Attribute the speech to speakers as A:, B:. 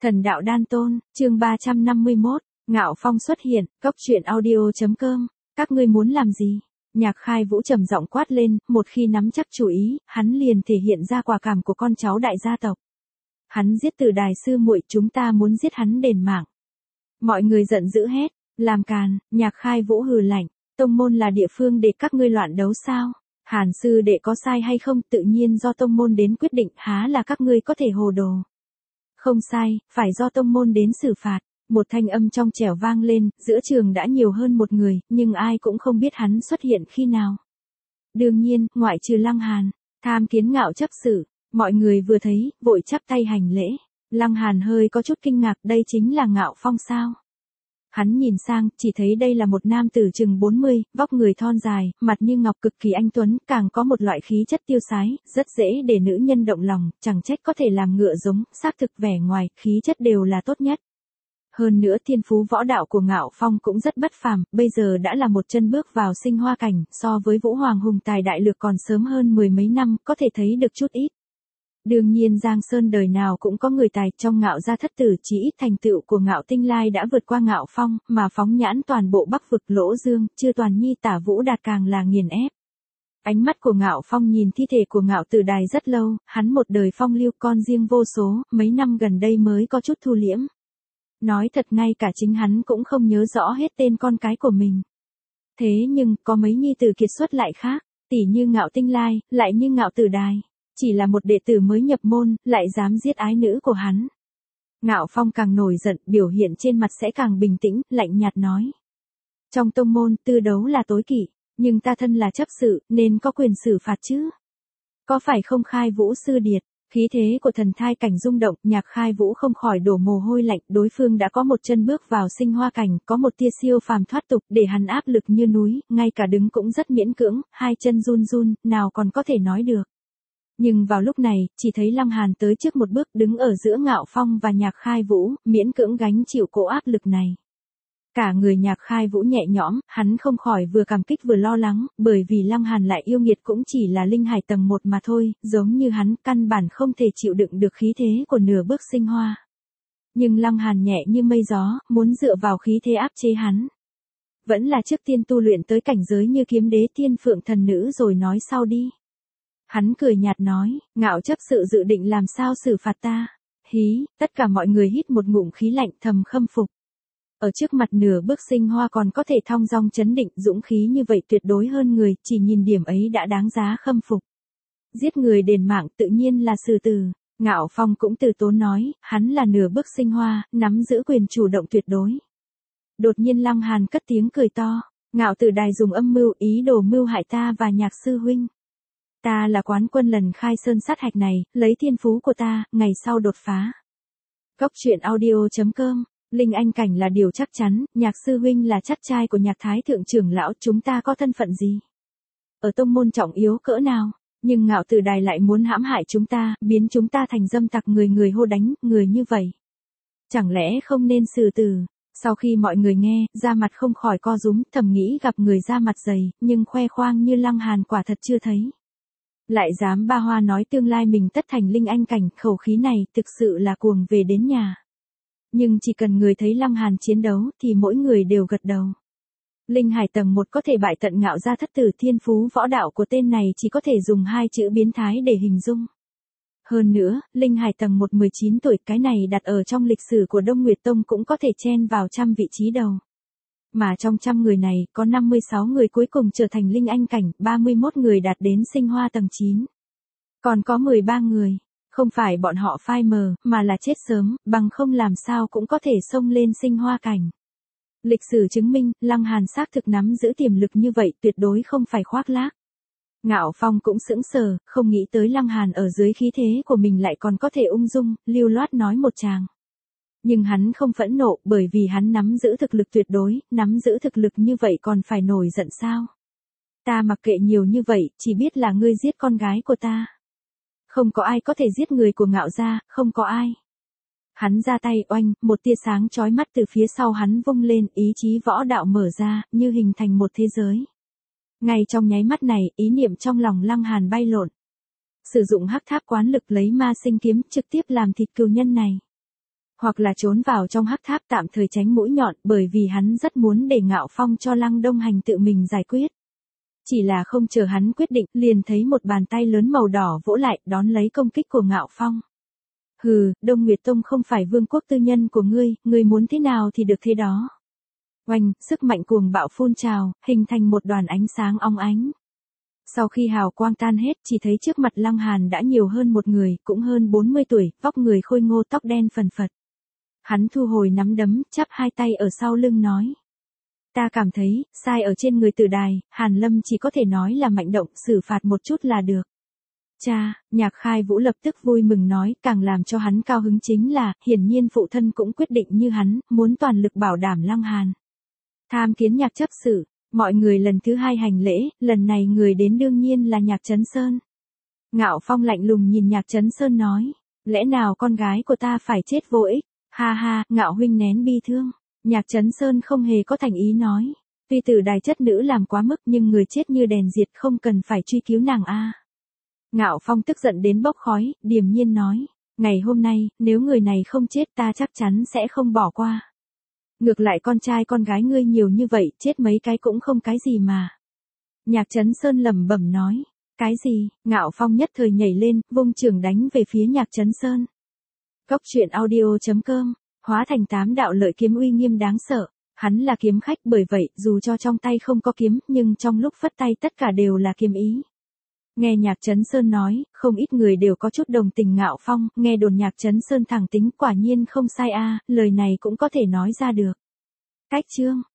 A: Thần đạo đan tôn, chương 351, Ngạo Phong xuất hiện, cốc truyện audio.com, các ngươi muốn làm gì? Nhạc Khai Vũ trầm giọng quát lên, một khi nắm chắc chủ ý, hắn liền thể hiện ra quả cảm của con cháu đại gia tộc. Hắn giết Từ Đài sư muội, chúng ta muốn giết hắn đền mạng. Mọi người giận dữ hét, làm càn. Nhạc Khai Vũ hừ lạnh, tông môn là địa phương để các ngươi loạn đấu sao? Hàn sư đệ có sai hay không tự nhiên do tông môn đến quyết định, há là các ngươi có thể hồ đồ. Không sai, phải do tông môn đến xử phạt. Một thanh âm trong trẻo vang lên, giữa trường đã nhiều hơn một người, nhưng ai cũng không biết hắn xuất hiện khi nào. Đương nhiên, ngoại trừ Lăng Hàn, tham kiến Ngạo chấp sự, mọi người vừa thấy, vội chắp tay hành lễ. Lăng Hàn hơi có chút kinh ngạc, đây chính là Ngạo Phong sao? Hắn nhìn sang, chỉ thấy đây là một nam tử chừng 40, vóc người thon dài, mặt như ngọc cực kỳ anh tuấn, càng có một loại khí chất tiêu sái, rất dễ để nữ nhân động lòng, chẳng trách có thể làm ngựa giống, xác thực vẻ ngoài, khí chất đều là tốt nhất. Hơn nữa thiên phú võ đạo của Ngạo Phong cũng rất bất phàm, bây giờ đã là một chân bước vào sinh hoa cảnh, so với Vũ Hoàng hùng tài đại lược còn sớm hơn mười mấy năm, có thể thấy được chút ít. Đương nhiên Giang Sơn đời nào cũng có người tài, trong Ngạo gia thất tử chỉ ít thành tựu của Ngạo Tinh Lai đã vượt qua Ngạo Phong, mà phóng nhãn toàn bộ Bắc vực Lỗ Dương, Chư Toàn Nhi Tả Vũ Đạt càng là nghiền ép. Ánh mắt của Ngạo Phong nhìn thi thể của Ngạo Từ Đài rất lâu, hắn một đời phong lưu con riêng vô số, mấy năm gần đây mới có chút thu liễm. Nói thật ngay cả chính hắn cũng không nhớ rõ hết tên con cái của mình. Thế nhưng, có mấy nhi tử kiệt xuất lại khác, tỉ như Ngạo Tinh Lai, lại như Ngạo Từ Đài. Chỉ là một đệ tử mới nhập môn, lại dám giết ái nữ của hắn. Ngạo Phong càng nổi giận, biểu hiện trên mặt sẽ càng bình tĩnh, lạnh nhạt nói. Trong tông môn, tư đấu là tối kỵ, nhưng ta thân là chấp sự, nên có quyền xử phạt chứ. Có phải không Khai Vũ sư điệt? Khí thế của thần thai cảnh rung động, Nhạc Khai Vũ không khỏi đổ mồ hôi lạnh, đối phương đã có một chân bước vào sinh hoa cảnh, có một tia siêu phàm thoát tục, để hắn áp lực như núi, ngay cả đứng cũng rất miễn cưỡng, hai chân run run, nào còn có thể nói được. Nhưng vào lúc này, chỉ thấy Lăng Hàn tới trước một bước, đứng ở giữa Ngạo Phong và Nhạc Khai Vũ, miễn cưỡng gánh chịu cỗ áp lực này. Cả người Nhạc Khai Vũ nhẹ nhõm, hắn không khỏi vừa cảm kích vừa lo lắng, bởi vì Lăng Hàn lại yêu nghiệt cũng chỉ là linh hải tầng 1 mà thôi, giống như hắn, căn bản không thể chịu đựng được khí thế của nửa bước sinh hoa. Nhưng Lăng Hàn nhẹ như mây gió, muốn dựa vào khí thế áp chế hắn. Vẫn là trước tiên tu luyện tới cảnh giới như kiếm đế thiên phượng thần nữ rồi nói sau đi. Hắn cười nhạt nói, Ngạo chấp sự dự định làm sao xử phạt ta? Hí, tất cả mọi người hít một ngụm khí lạnh thầm khâm phục. Ở trước mặt nửa bước sinh hoa còn có thể thong dong chấn định, dũng khí như vậy tuyệt đối hơn người, chỉ nhìn điểm ấy đã đáng giá khâm phục. Giết người đền mạng tự nhiên là xử tử. Ngạo Phong cũng từ tốn nói, hắn là nửa bước sinh hoa, nắm giữ quyền chủ động tuyệt đối. Đột nhiên Lăng Hàn cất tiếng cười to, Ngạo Từ Đài dùng âm mưu ý đồ mưu hại ta và Nhạc sư huynh. Ta là quán quân lần khai sơn sát hạch này, lấy thiên phú của ta, ngày sau đột phá. Cốc truyện audio.com, Linh Anh cảnh là điều chắc chắn, Nhạc sư huynh là chắt trai của Nhạc thái thượng trưởng lão, chúng ta có thân phận gì? Ở tông môn trọng yếu cỡ nào? Nhưng Ngạo Từ Đài lại muốn hãm hại chúng ta, biến chúng ta thành dâm tặc, người hô đánh, người như vậy. Chẳng lẽ không nên xử tử? Sau khi mọi người nghe, da mặt không khỏi co rúm, thầm nghĩ gặp người da mặt dày, nhưng khoe khoang như Lăng Hàn quả thật chưa thấy. Lại dám ba hoa nói tương lai mình tất thành linh anh cảnh, khẩu khí này thực sự là cuồng về đến nhà. Nhưng chỉ cần người thấy Lăng Hàn chiến đấu thì mỗi người đều gật đầu. Linh hải tầng 1 có thể bại tận Ngạo gia thất tử, thiên phú võ đạo của tên này chỉ có thể dùng hai chữ biến thái để hình dung. Hơn nữa, Linh hải tầng 1 19 tuổi, cái này đặt ở trong lịch sử của Đông Nguyệt Tông cũng có thể chen vào 100 vị trí đầu. Mà trong 100 người này, có 56 người cuối cùng trở thành linh anh cảnh, 31 người đạt đến sinh hoa tầng 9. Còn có 13 người, không phải bọn họ phai mờ, mà là chết sớm, bằng không làm sao cũng có thể xông lên sinh hoa cảnh. Lịch sử chứng minh, Lăng Hàn xác thực nắm giữ tiềm lực như vậy, tuyệt đối không phải khoác lác. Ngạo Phong cũng sững sờ, không nghĩ tới Lăng Hàn ở dưới khí thế của mình lại còn có thể ung dung, lưu loát nói một tràng. Nhưng hắn không phẫn nộ, bởi vì hắn nắm giữ thực lực tuyệt đối, nắm giữ thực lực như vậy còn phải nổi giận sao? Ta mặc kệ nhiều như vậy, chỉ biết là ngươi giết con gái của ta. Không có ai có thể giết người của Ngạo gia, không có ai. Hắn ra tay oanh, một tia sáng chói mắt từ phía sau hắn vung lên, ý chí võ đạo mở ra, như hình thành một thế giới. Ngay trong nháy mắt này, ý niệm trong lòng Lăng Hàn bay lộn. Sử dụng hắc tháp quán lực lấy ma sinh kiếm trực tiếp làm thịt cừu nhân này. hoặc là trốn vào trong hắc tháp tạm thời tránh mũi nhọn, bởi vì hắn rất muốn để Ngạo Phong cho Lăng Đông Hành tự mình giải quyết. Chỉ là không chờ hắn quyết định, liền thấy một bàn tay lớn màu đỏ vỗ lại, đón lấy công kích của Ngạo Phong. Hừ, Đông Nguyệt Tông không phải vương quốc tư nhân của ngươi muốn thế nào thì được thế đó. Oanh, sức mạnh cuồng bạo phun trào, hình thành một đoàn ánh sáng óng ánh. Sau khi hào quang tan hết, chỉ thấy trước mặt Lăng Hàn đã nhiều hơn một người, cũng hơn 40 tuổi, vóc người khôi ngô, tóc đen phần phật. Hắn thu hồi nắm đấm, chắp hai tay ở sau lưng nói. Ta cảm thấy, sai ở trên người Tử Đài, Hàn Lâm chỉ có thể nói là mạnh động, xử phạt một chút là được. Cha, Nhạc Khai Vũ lập tức vui mừng nói, càng làm cho hắn cao hứng chính là, hiển nhiên phụ thân cũng quyết định như hắn, muốn toàn lực bảo đảm Lăng Hàn. Tham kiến Nhạc chấp sự, mọi người lần thứ hai hành lễ, lần này người đến đương nhiên là Nhạc Chấn Sơn. Ngạo Phong lạnh lùng nhìn Nhạc Chấn Sơn nói, lẽ nào con gái của ta phải chết vô ích, ha ha, Ngạo huynh nén bi thương. Nhạc Chấn Sơn không hề có thành ý nói, tuy Tử Đài chất nữ làm quá mức nhưng người chết như đèn diệt, không cần phải truy cứu nàng a. Ngạo Phong tức giận đến bốc khói, điềm nhiên nói, ngày hôm nay, nếu người này không chết ta chắc chắn sẽ không bỏ qua. Ngược lại con trai con gái ngươi nhiều như vậy, chết mấy cái cũng không cái gì mà. Nhạc Chấn Sơn lẩm bẩm nói, cái gì? Ngạo Phong nhất thời nhảy lên, vung chưởng đánh về phía Nhạc Chấn Sơn. Cốc truyện audio.com, hóa thành 8 đạo lợi kiếm uy nghiêm đáng sợ. Hắn là kiếm khách, bởi vậy, dù cho trong tay không có kiếm, nhưng trong lúc phất tay tất cả đều là kiếm ý. Nghe Nhạc Chấn Sơn nói, không ít người đều có chút đồng tình Ngạo Phong, nghe đồn Nhạc Chấn Sơn thẳng tính quả nhiên không sai a, lời này cũng có thể nói ra được. Cách chương